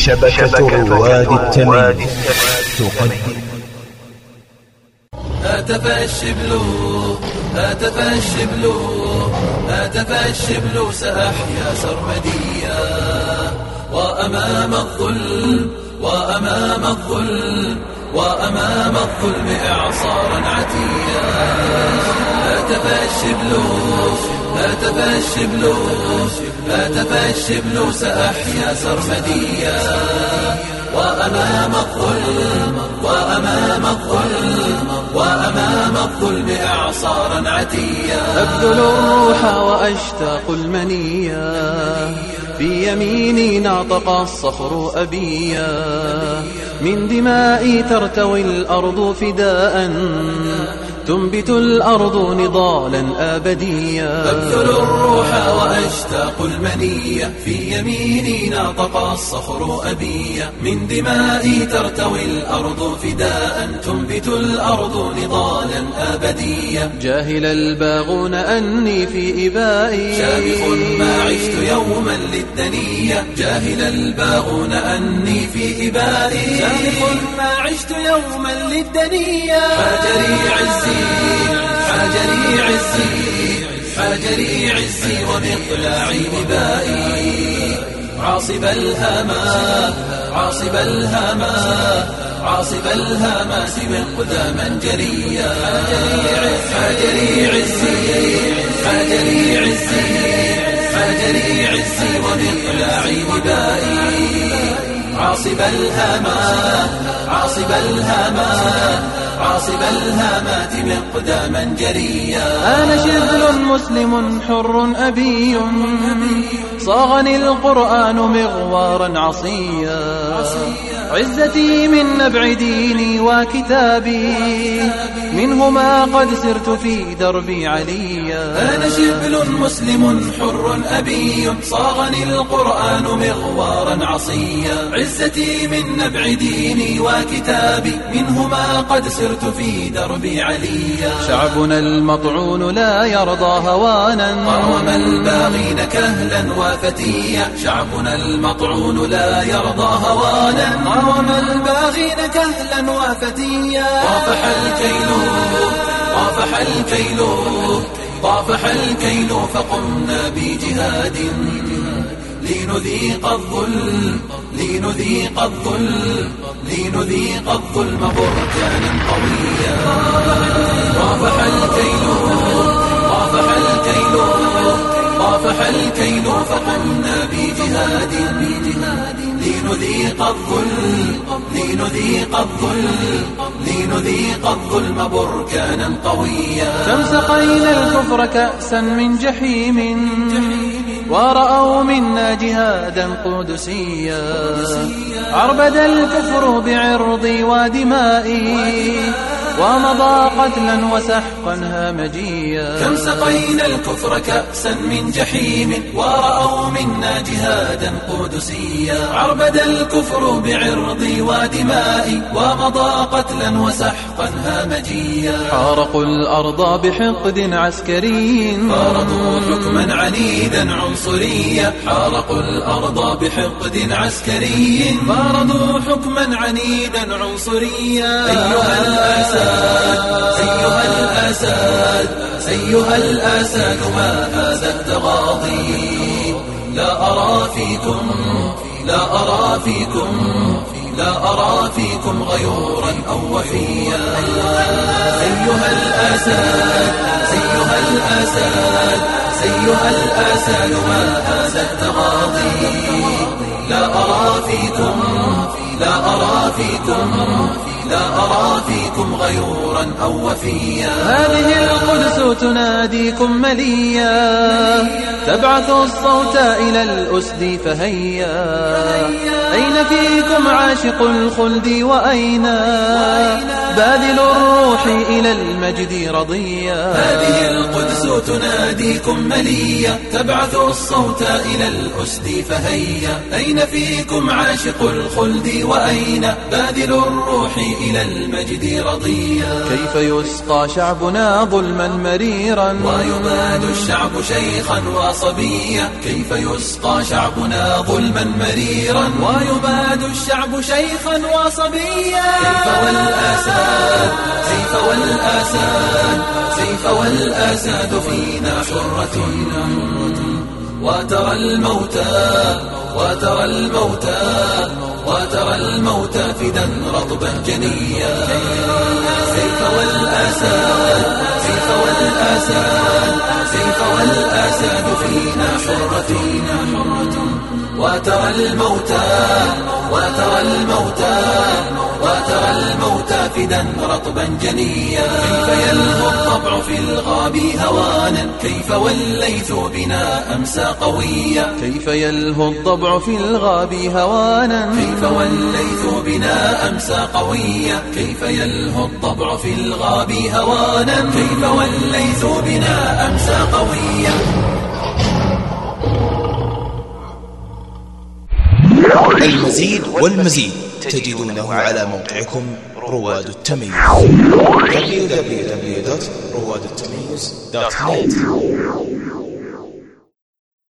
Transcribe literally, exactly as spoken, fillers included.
شبكة رواد التميم تقدم. هاتف الشبل هاتف الشبل هاتف الشبل سأحيا سرمديا، وأمام الظلم وأمام الظلم وأمام الظلم إعصارا عتيا. هاتف الشبل هاتف الشبل هاتف الشبل سأحيا سرمديا، وأمام الظلم وأمام الظلم وأمام الظلم إعصارا عتيا. أبذل الروح وأشتاق المنيا، في يميني ناطق الصخر أبيا، من دمائي ترتوي الأرض فداء، تنبت الأرض نضالا أبديا. أبذل الروح وأشتاق المنية، في يميني ناطق الصخر أبيا، من دمائي ترتوي الأرض فداء، تنبت الأرض نضالا أبديا. جاهل الباغون أني في إبائي، شامخ ما عشت يوما للدنيا. جاهل الباغون أني في إبائي، شامخ ما عشت يوما للدنيا. حاجري عزي حاجري عزي حاجري عزي ومقلاعي نبائي، عاصب الهما عاصب الهما عاصب الهما مقداما جريا. حاجري عزي حاجري عزي حاجري عزي ومقلاعي نبائي، عاصب الهما عاصب الهما عاصب الهامات مقداما جريا. أنا شبل مسلم حر أبي، صاغني القرآن مغوارا عصيا. عزتي من نبع ديني وكتابي، منهما قد سرت في دربي عليا. أنا شبل مسلم حر أبي، صاغني القرآن مغوارا عصيا. عزتي من نبع ديني وكتابي، منهما قد سرت في دربي عليا. شعبنا المطعون لا يرضى هوانا، قاوم الباغين كهلا وفتيا. شعبنا المطعون لا يرضى هوانا، قاوم الباغين كهلا وفتيا. طافح الكيل طافح الكيل طافح الكيل فقمنا بجهاد، لنذيق الظلم لنذيق الظلم لنذيق الظلم بركانا قويا. طافح الكيل طافح الكيل طافح الكيل فقمنا بجهاد، لنذيق الظلم لنذيق الظلم لنذيق الظلم بركانا قويا. كم سقينا الكفر كأسا من جحيم، ورأوا منا جهادا قدسيا. عربد الكفر بعرضي ودمائي، ومضى قتلا وسحقا هامجيا. كم سقينا الكفر كأسا من جحيم، ورأوا منا جهادا قدسيا. عربد الكفر بعرضي ودمائي، ومضى قتلا وسحقا هامجيا. حارقوا الأرض بحقد عسكري، فرضوا حكما عنيدا عنصريا. حارقوا الأرض بحقد عسكري، فرضوا حكما عنيدا عنصريا. أيها الأساد أيها الأساد أيها الأساد ما هذا التغاضي؟ لا أرى فيكم لا أرى فيكم لا أرى فيكم غيورا أو وفيا. أيها الأساد أيها الأساد أيها الأساد ما هذا التغاضي؟ لا أرى فيكم لا أرى فيكم لا أرى فيكم غيورا أو وفيا. هذه القدس تناديكم مليا، تبعث الصوت إلى الأسد فهيا. أين فيكم عاشق الخلد، وأين باذل الروح إلى المجد رضيا. هذه القدس تناديكم مليا، تبعث الصوت إلى الأسد فهيا. أين فيكم عاشق الخلد، وأين باذل الروح إلى المجد رضيا. كيف يسقى شعبنا ظلما مريرا ويباد الشعب شيخا وصبيا. كيف يسقى شعبنا ظلما مريرا ويباد الشعب شيخا وصبيا. كيف والأساد سيف والأساد سيف والأساد فينا حرة. وترى الموتى وترى الموتى وترى الموتى فدا رطبا جنيا. سيف والأساد سيف والأساد سيف والأساد فينا حرة. وترى الموتى وترى الموتى وترى الموتى فدا رطبا جنيا. كيف يلهو الطبع في الغاب هوانا. كيف والليث بنا أمسى قويا. كيف يلهو الضبع في الغاب هوانا. كيف والليث بنا أمسى قويا. كيف يلهو الضبع في الغاب هوانا. كيف والليث بنا أمسى قويا. المزيد والمزيد تجدونه على موقعكم رواد التميز دبليو دبليو دبليو دوت رواد التميز دوت نت.